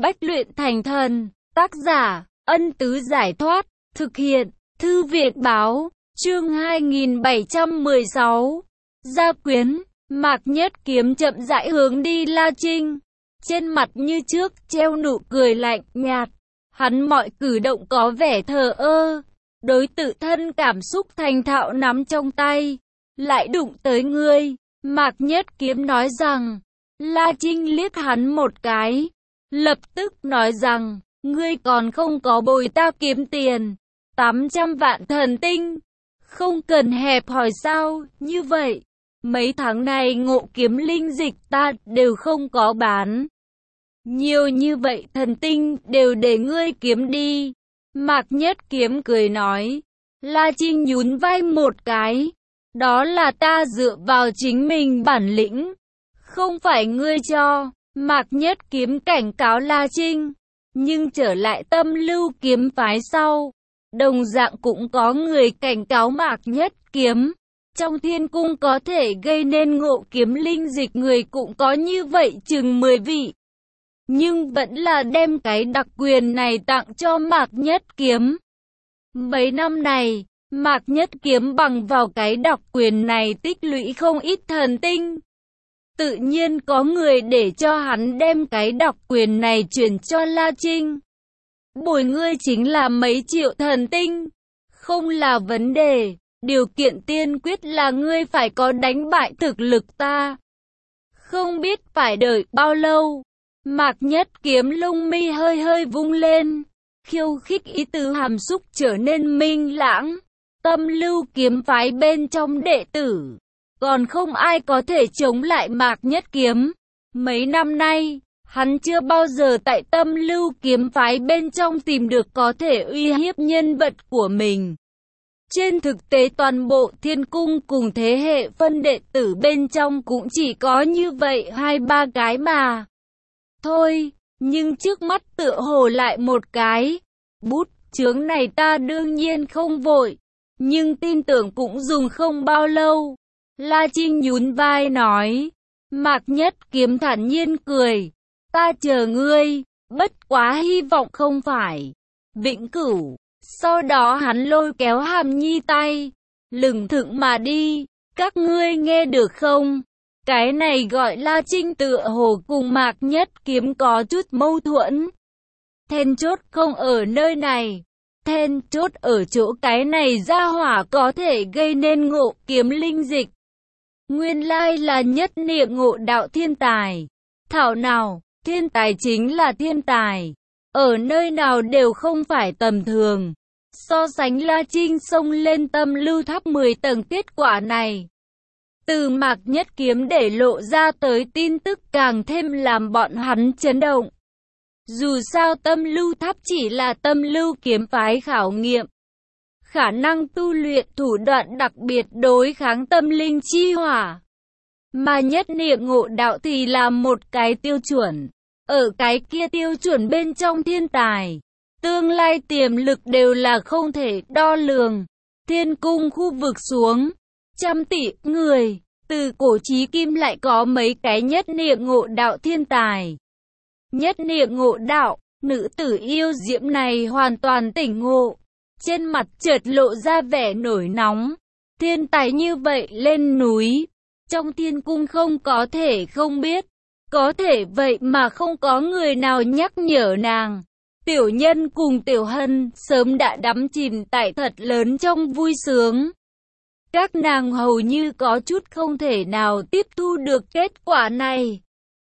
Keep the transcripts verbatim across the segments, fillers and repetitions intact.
Bách luyện thành thần. Tác giả, Ân Tứ Giải Thoát. Thực hiện, Thư Viện Báo. Chương hai nghìn bảy trăm mười sáu. Gia quyến. Mạc Nhất Kiếm chậm rãi hướng đi La Trinh. Trên mặt như trước, treo nụ cười lạnh, nhạt. Hắn mọi cử động có vẻ thờ ơ. Đối tự thân cảm xúc thành thạo nắm trong tay. Lại đụng tới ngươi. Mạc Nhất Kiếm nói rằng. La Trinh liếc hắn một cái. Lập tức nói rằng. Ngươi còn không có bồi ta kiếm tiền. tám trăm vạn thần tinh. Không cần hẹp hỏi sao, như vậy. Mấy tháng này ngộ kiếm linh dịch ta đều không có bán. Nhiều như vậy thần tinh đều để ngươi kiếm đi. Mạc Nhất Kiếm cười nói. La Trinh nhún vai một cái. Đó là ta dựa vào chính mình bản lĩnh. Không phải ngươi cho. Mạc Nhất Kiếm cảnh cáo La Trinh. Nhưng trở lại Tâm Lưu kiếm phái sau. Đồng dạng cũng có người cảnh cáo Mạc Nhất Kiếm. Trong thiên cung có thể gây nên ngộ kiếm linh dịch người cũng có như vậy chừng mười vị. Nhưng vẫn là đem cái đặc quyền này tặng cho Mạc Nhất Kiếm. Mấy năm này, Mạc Nhất Kiếm bằng vào cái đặc quyền này tích lũy không ít thần tinh. Tự nhiên có người để cho hắn đem cái đặc quyền này chuyển cho La Trinh. Bồi ngươi chính là mấy triệu thần tinh. Không là vấn đề. Điều kiện tiên quyết là ngươi phải có đánh bại thực lực ta. Không biết phải đợi bao lâu. Mạc Nhất Kiếm lông mi hơi hơi vung lên. Khiêu khích ý tứ hàm xúc trở nên minh lãng. Tâm Lưu kiếm phái bên trong đệ tử. Còn không ai có thể chống lại Mạc Nhất Kiếm. Mấy năm nay, hắn chưa bao giờ tại Tâm Lưu kiếm phái bên trong tìm được có thể uy hiếp nhân vật của mình. Trên thực tế toàn bộ thiên cung cùng thế hệ phân đệ tử bên trong cũng chỉ có như vậy hai ba cái mà. Thôi, nhưng trước mắt tựa hồ lại một cái. Bút chướng này ta đương nhiên không vội, nhưng tin tưởng cũng dùng không bao lâu. La Trinh nhún vai nói. Mạc Nhất Kiếm thản nhiên cười. Ta chờ ngươi, bất quá hy vọng không phải vĩnh cửu. Sau đó hắn lôi kéo Hàm Nhi tay, lừng thững mà đi. Các ngươi nghe được không? Cái này gọi La Trinh tựa hồ cùng Mạc Nhất Kiếm có chút mâu thuẫn. Then chốt không ở nơi này. Then chốt ở chỗ cái này ra hỏa có thể gây nên ngộ kiếm linh dịch. Nguyên lai là nhất niệm ngộ đạo thiên tài. Thảo nào, thiên tài chính là thiên tài. Ở nơi nào đều không phải tầm thường. So sánh La Trinh xông lên Tâm Lưu tháp mười tầng kết quả này. Từ Mạc Nhất Kiếm để lộ ra tới tin tức càng thêm làm bọn hắn chấn động. Dù sao Tâm Lưu tháp chỉ là Tâm Lưu kiếm phái khảo nghiệm. Khả năng tu luyện thủ đoạn đặc biệt đối kháng tâm linh chi hỏa. Mà nhất niệm ngộ đạo thì là một cái tiêu chuẩn. Ở cái kia tiêu chuẩn bên trong thiên tài. Tương lai tiềm lực đều là không thể đo lường. Thiên cung khu vực xuống. Trăm tỷ người. Từ cổ chí kim lại có mấy cái nhất niệm ngộ đạo thiên tài. Nhất niệm ngộ đạo. Nữ tử yêu diễm này hoàn toàn tỉnh ngộ. Trên mặt chợt lộ ra vẻ nổi nóng. Thiên tài như vậy lên núi. Trong thiên cung không có thể không biết. Có thể vậy mà không có người nào nhắc nhở nàng. Tiểu Nhân cùng Tiểu Hân sớm đã đắm chìm tại thật lớn trong vui sướng. Các nàng hầu như có chút không thể nào tiếp thu được kết quả này.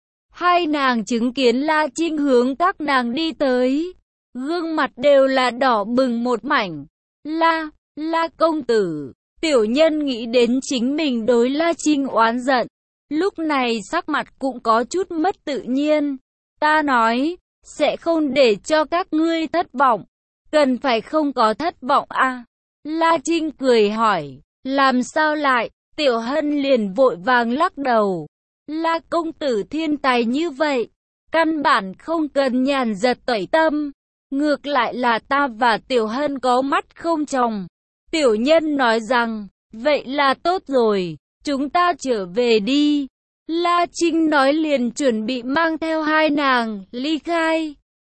Hai nàng chứng kiến La Trinh hướng các nàng đi tới. Gương mặt đều là đỏ bừng một mảnh. La, La công tử. Tiểu Nhân nghĩ đến chính mình đối La Trinh oán giận. Lúc này sắc mặt cũng có chút mất tự nhiên. Ta nói, sẽ không để cho các ngươi thất vọng. Cần phải không có thất vọng à? La Trinh cười hỏi. Làm sao lại? Tiểu Hân liền vội vàng lắc đầu. La công tử thiên tài như vậy. Căn bản không cần nhàn giật tẩy tâm. Ngược lại là ta và Tiểu Hân có mắt không tròng. Tiểu Nhân nói rằng, vậy là tốt rồi, chúng ta trở về đi. La Trinh nói liền chuẩn bị mang theo hai nàng, ly khai.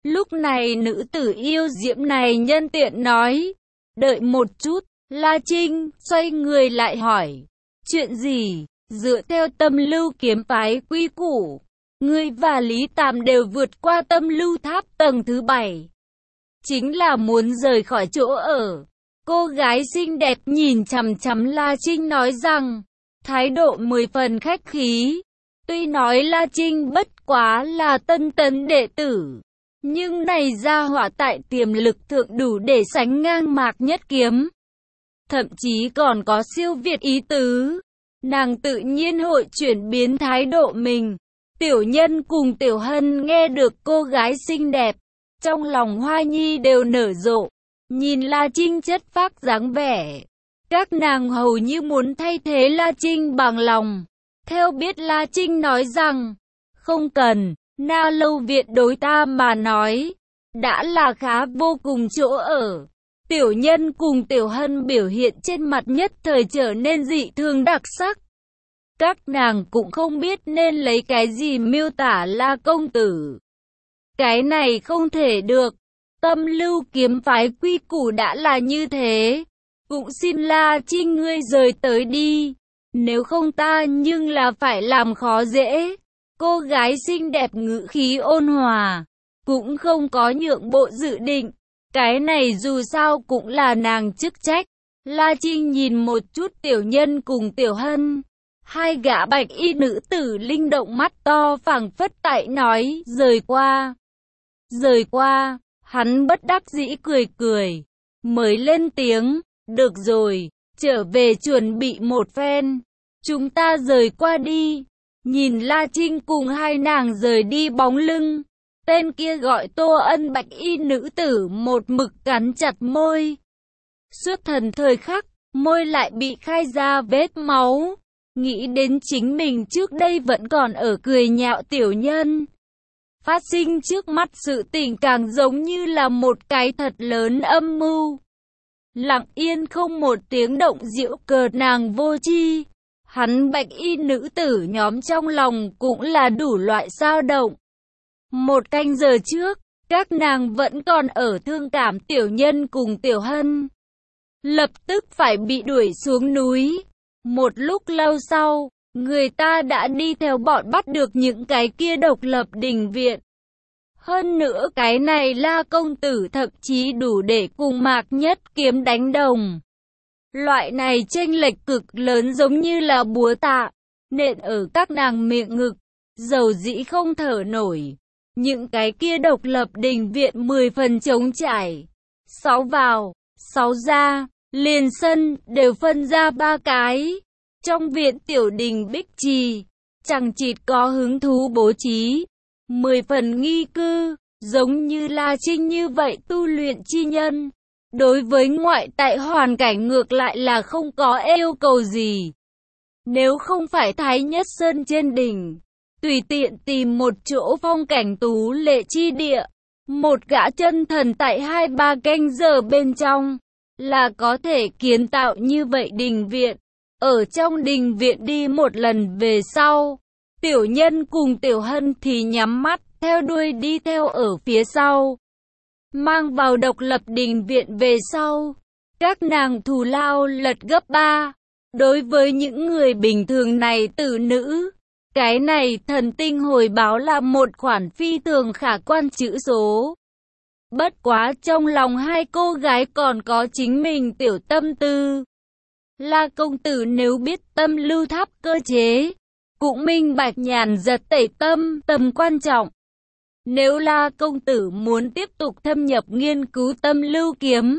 Lúc này nữ tử yêu diễm này nhân tiện nói, đợi một chút. La Trinh xoay người lại hỏi, chuyện gì? Dựa theo tâm lưu kiếm phái quy củ, ngươi và Lý Tàm đều vượt qua tâm lưu tháp tầng thứ bảy. Chính là muốn rời khỏi chỗ ở. Cô gái xinh đẹp nhìn chằm chằm La Trinh nói rằng, thái độ mười phần khách khí. Tuy nói La Trinh bất quá là tân tấn đệ tử, nhưng này ra hỏa tại tiềm lực thượng đủ để sánh ngang Mạc Nhất Kiếm. Thậm chí còn có siêu việt ý tứ. Nàng tự nhiên hội chuyển biến thái độ mình. Tiểu Nhân cùng Tiểu Hân nghe được cô gái xinh đẹp, trong lòng hoa nhi đều nở rộ. Nhìn La Trinh chất phác dáng vẻ, các nàng hầu như muốn thay thế La Trinh bằng lòng. Theo biết La Trinh nói rằng, không cần, Na Lâu Viện đối ta mà nói, đã là khá vô cùng chỗ ở. Tiểu Nhân cùng Tiểu Hân biểu hiện trên mặt nhất thời trở nên dị thường đặc sắc. Các nàng cũng không biết nên lấy cái gì miêu tả La công tử. Cái này không thể được. Tâm lưu kiếm phái quy củ đã là như thế. Cũng xin La Trinh ngươi rời tới đi. Nếu không ta nhưng là phải làm khó dễ. Cô gái xinh đẹp ngữ khí ôn hòa, cũng không có nhượng bộ dự định. Cái này dù sao cũng là nàng chức trách. La Trinh nhìn một chút Tiểu Nhân cùng Tiểu Hân. Hai gã bạch y nữ tử linh động mắt to phảng phất tại nói, rời qua. Rời qua, hắn bất đắc dĩ cười cười, mới lên tiếng, được rồi, trở về chuẩn bị một phen. Chúng ta rời qua đi. Nhìn La Trinh cùng hai nàng rời đi bóng lưng, tên kia gọi Tô Ân bạch y nữ tử một mực cắn chặt môi. Suốt thần thời khắc, môi lại bị khai ra vết máu. Nghĩ đến chính mình trước đây vẫn còn ở cười nhạo Tiểu Nhân. Phát sinh trước mắt sự tình càng giống như là một cái thật lớn âm mưu. Lặng yên không một tiếng động giễu cợt nàng vô tri. Hắn bạch y nữ tử nhóm trong lòng cũng là đủ loại dao động. Một canh giờ trước, các nàng vẫn còn ở thương cảm Tiểu Nhân cùng Tiểu Hân. Lập tức phải bị đuổi xuống núi. Một lúc lâu sau, người ta đã đi theo bọn bắt được những cái kia độc lập đình viện. Hơn nữa cái này La công tử thậm chí đủ để cùng Mạc Nhất Kiếm đánh đồng. Loại này chênh lệch cực lớn giống như là búa tạ, nện ở các nàng miệng ngực, dầu dĩ không thở nổi. Những cái kia độc lập đình viện mười phần trống trải. Sáu vào, sáu ra, liền sân, đều phân ra ba cái. Trong viện tiểu đình bích trì, chẳng chịt có hứng thú bố trí. Mười phần nghi cư, giống như La Trinh như vậy tu luyện chi nhân. Đối với ngoại tại hoàn cảnh ngược lại là không có yêu cầu gì. Nếu không phải Thái Nhất Sơn trên đỉnh, tùy tiện tìm một chỗ phong cảnh tú lệ chi địa, một gã chân thần tại hai ba canh giờ bên trong, là có thể kiến tạo như vậy đình viện. Ở trong đình viện đi một lần về sau, Tiểu Nhân cùng Tiểu Hân thì nhắm mắt, theo đuôi đi theo ở phía sau. Mang vào độc lập đình viện về sau, các nàng thù lao lật gấp ba. Đối với những người bình thường này tử nữ, cái này thần tinh hồi báo là một khoản phi thường khả quan chữ số. Bất quá trong lòng hai cô gái còn có chính mình tiểu tâm tư. La công tử nếu biết tâm lưu tháp cơ chế, cũng minh bạch nhàn giật tẩy tâm tầm quan trọng. Nếu La công tử muốn tiếp tục thâm nhập nghiên cứu tâm lưu kiếm,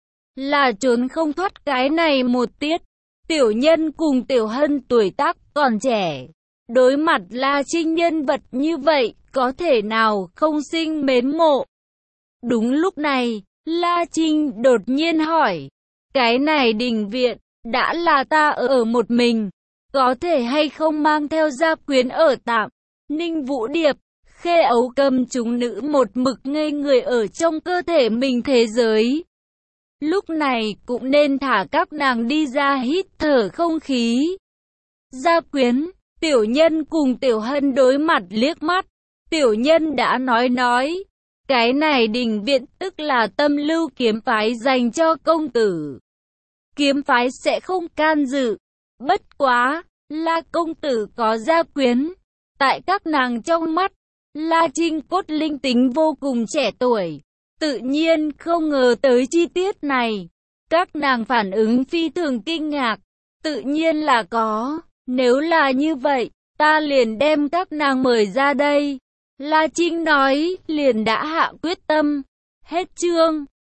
là trốn không thoát cái này một tiết. Tiểu Nhân cùng Tiểu Hân tuổi tác còn trẻ, đối mặt La Trinh nhân vật như vậy, có thể nào không sinh mến mộ. Đúng lúc này, La Trinh đột nhiên hỏi, cái này đình viện, đã là ta ở một mình, có thể hay không mang theo gia quyến ở tạm. Ninh Vũ Điệp, Khê Ấu Cầm chúng nữ một mực ngây người ở trong cơ thể mình thế giới. Lúc này cũng nên thả các nàng đi ra hít thở không khí. Gia quyến, Tiểu Nhân cùng Tiểu Hân đối mặt liếc mắt. Tiểu Nhân đã nói nói, Cái này đình viện tức là tâm lưu kiếm phái dành cho công tử. Kiếm phái sẽ không can dự. Bất quá, La công tử có gia quyến. Tại các nàng trong mắt, La Trinh cốt linh tính vô cùng trẻ tuổi. Tự nhiên không ngờ tới chi tiết này. Các nàng phản ứng phi thường kinh ngạc. Tự nhiên là có. Nếu là như vậy, ta liền đem các nàng mời ra đây. La Trinh nói, liền đã hạ quyết tâm. Hết chương.